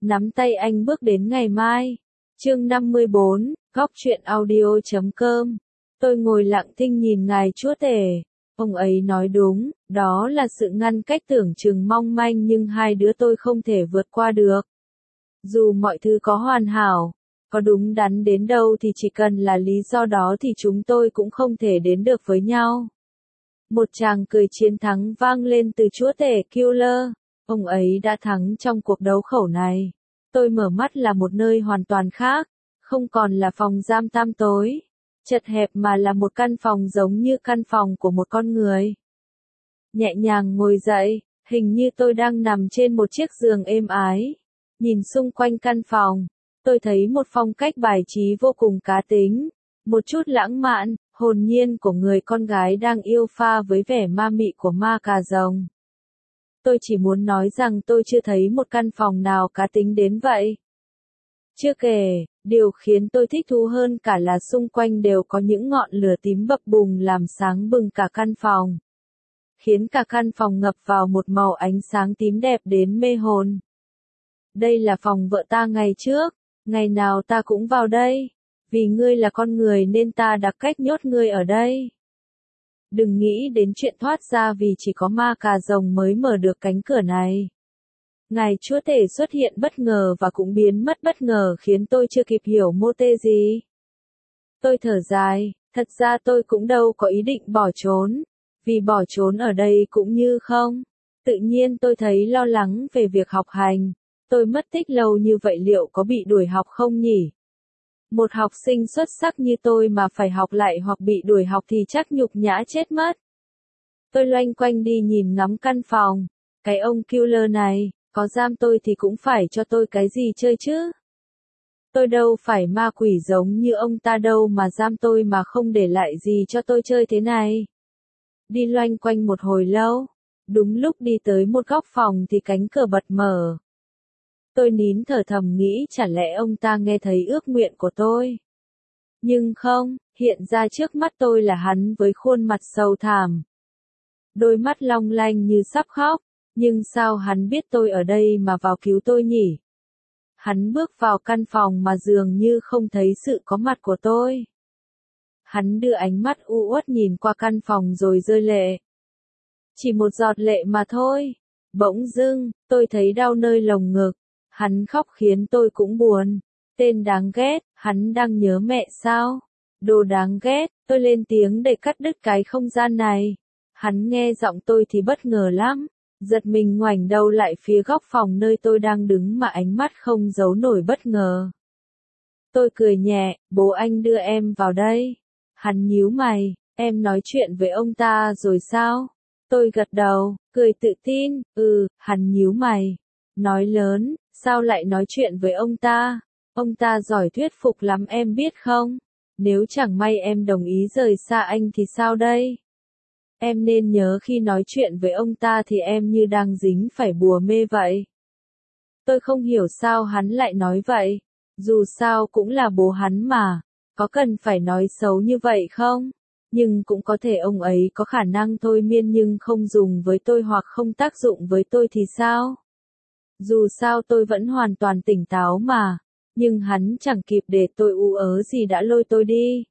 Nắm tay anh bước đến ngày mai. Chương 54, góc truyện audio.com. Tôi ngồi lặng thinh nhìn ngài chúa tể. Ông ấy nói đúng, đó là sự ngăn cách tưởng chừng mong manh nhưng hai đứa tôi không thể vượt qua được. Dù mọi thứ có hoàn hảo, có đúng đắn đến đâu thì chỉ cần là lý do đó thì chúng tôi cũng không thể đến được với nhau. Một tràng cười chiến thắng vang lên từ chúa tể Killer. Ông ấy đã thắng trong cuộc đấu khẩu này. Tôi mở mắt là một nơi hoàn toàn khác, không còn là phòng giam tăm tối, chật hẹp mà là một căn phòng giống như căn phòng của một con người. Nhẹ nhàng ngồi dậy, hình như tôi đang nằm trên một chiếc giường êm ái. Nhìn xung quanh căn phòng, tôi thấy một phong cách bài trí vô cùng cá tính, một chút lãng mạn, hồn nhiên của người con gái đang yêu pha với vẻ ma mị của ma cà rồng. Tôi chỉ muốn nói rằng tôi chưa thấy một căn phòng nào cá tính đến vậy. Chưa kể, điều khiến tôi thích thú hơn cả là xung quanh đều có những ngọn lửa tím bập bùng làm sáng bừng cả căn phòng, khiến cả căn phòng ngập vào một màu ánh sáng tím đẹp đến mê hồn. Đây là phòng vợ ta ngày trước, ngày nào ta cũng vào đây, vì ngươi là con người nên ta đặc cách nhốt ngươi ở đây. Đừng nghĩ đến chuyện thoát ra vì chỉ có ma cà rồng mới mở được cánh cửa này. Ngài chúa tể xuất hiện bất ngờ và cũng biến mất bất ngờ khiến tôi chưa kịp hiểu mô tê gì. Tôi thở dài, thật ra tôi cũng đâu có ý định bỏ trốn, vì bỏ trốn ở đây cũng như không. Tự nhiên tôi thấy lo lắng về việc học hành, tôi mất tích lâu như vậy liệu có bị đuổi học không nhỉ? Một học sinh xuất sắc như tôi mà phải học lại hoặc bị đuổi học thì chắc nhục nhã chết mất. Tôi loanh quanh đi nhìn ngắm căn phòng, cái ông Killer này, có giam tôi thì cũng phải cho tôi cái gì chơi chứ. Tôi đâu phải ma quỷ giống như ông ta đâu mà giam tôi mà không để lại gì cho tôi chơi thế này. Đi loanh quanh một hồi lâu, đúng lúc đi tới một góc phòng thì cánh cửa bật mở. Tôi nín thở thầm nghĩ chẳng lẽ ông ta nghe thấy ước nguyện của tôi. Nhưng không, hiện ra trước mắt tôi là hắn với khuôn mặt sầu thảm. Đôi mắt long lanh như sắp khóc, nhưng sao hắn biết tôi ở đây mà vào cứu tôi nhỉ? Hắn bước vào căn phòng mà dường như không thấy sự có mặt của tôi. Hắn đưa ánh mắt u uất nhìn qua căn phòng rồi rơi lệ. Chỉ một giọt lệ mà thôi. Bỗng dưng, tôi thấy đau nơi lồng ngực. Hắn khóc khiến tôi cũng buồn. Tên đáng ghét, hắn đang nhớ mẹ sao? Đồ đáng ghét, tôi lên tiếng để cắt đứt cái không gian này. Hắn nghe giọng tôi thì bất ngờ lắm. Giật mình ngoảnh đầu lại phía góc phòng nơi tôi đang đứng mà ánh mắt không giấu nổi bất ngờ. Tôi cười nhẹ, bố anh đưa em vào đây. Hắn nhíu mày, em nói chuyện với ông ta rồi sao? Tôi gật đầu, cười tự tin, hắn nhíu mày. Nói lớn, sao lại nói chuyện với ông ta? Ông ta giỏi thuyết phục lắm em biết không? Nếu chẳng may em đồng ý rời xa anh thì sao đây? Em nên nhớ khi nói chuyện với ông ta thì em như đang dính phải bùa mê vậy. Tôi không hiểu sao hắn lại nói vậy. Dù sao cũng là bố hắn mà. Có cần phải nói xấu như vậy không? Nhưng cũng có thể ông ấy có khả năng thôi miên nhưng không dùng với tôi hoặc không tác dụng với tôi thì sao? Dù sao tôi vẫn hoàn toàn tỉnh táo mà. Nhưng hắn chẳng kịp để tôi ú ớ gì đã lôi tôi đi.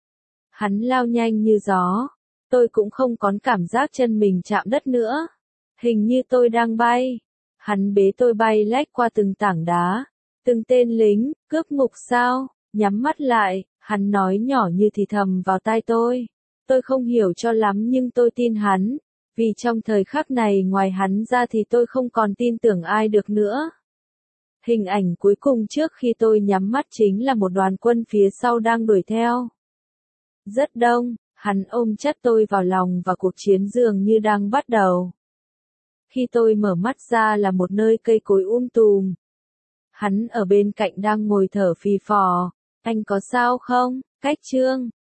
Hắn lao nhanh như gió. Tôi cũng không còn cảm giác chân mình chạm đất nữa. Hình như tôi đang bay. Hắn bế tôi bay lách qua từng tảng đá. Từng tên lính, cướp ngục sao? Nhắm mắt lại, hắn nói nhỏ như thì thầm vào tai tôi. Tôi không hiểu cho lắm nhưng tôi tin hắn. Vì trong thời khắc này ngoài hắn ra thì tôi không còn tin tưởng ai được nữa. Hình ảnh cuối cùng trước khi tôi nhắm mắt chính là một đoàn quân phía sau đang đuổi theo. Rất đông. Hắn ôm chặt tôi vào lòng và cuộc chiến dường như đang bắt đầu. Khi tôi mở mắt ra là một nơi cây cối tùm. Hắn ở bên cạnh đang ngồi thở phì phò. Anh có sao không? Cách Trương,